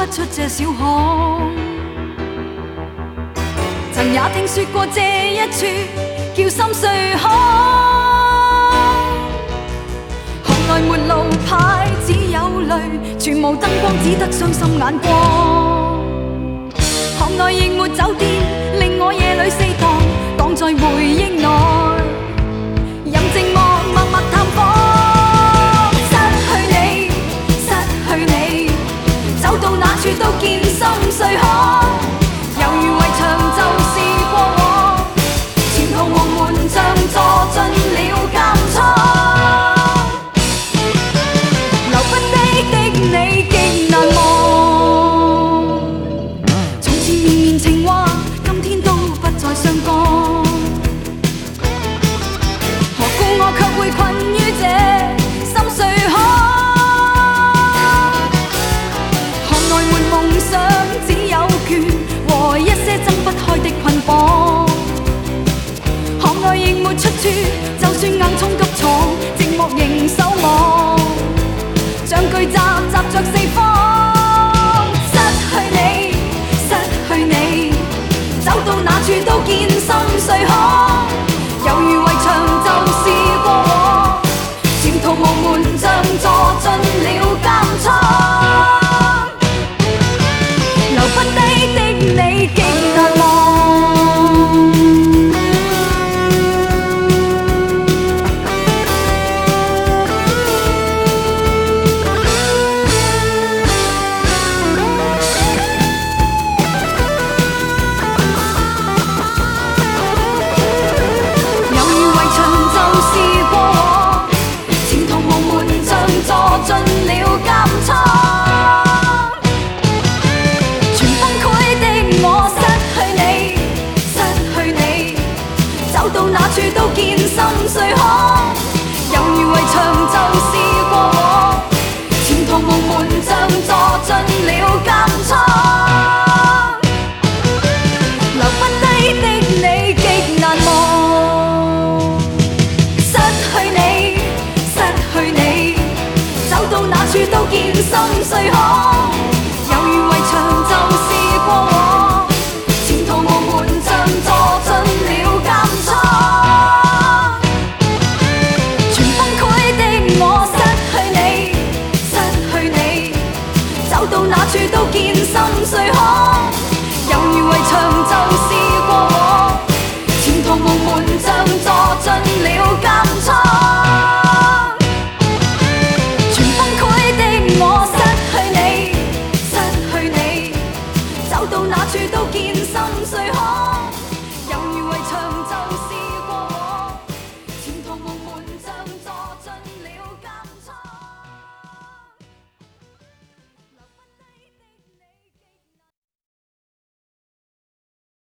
出這小巷。曾也聽說過這一處叫心碎巷，巷內沒路牌，只有淚，全無燈光，只得傷心眼光。巷內亦沒酒店，令我夜裏四蕩，蕩在回憶內，任寂寞默默探訪。失去你，失去你，走到哪處都見心碎巷，猶如圍牆就是過往，前途茫茫像坐進了監倉。留不低的你極難忘，從前綿綿情話，今天都不再相干。何故我卻會困於這心碎巷？巷內沒夢想，只有倦和一些掙不開的捆綁。巷內亦沒出處，就算硬衝急闖，寂寞仍守望，像巨集集着四方。失去你，失去你，走到哪處都見心碎巷，猶如圍牆就是過往，前途無門像坐進了監倉。留不低的你極難忘。進了監倉，全崩潰的我失去你，失去你，走到哪處都見心碎巷，猶如圍牆就是過往，前途無門像坐進了監倉。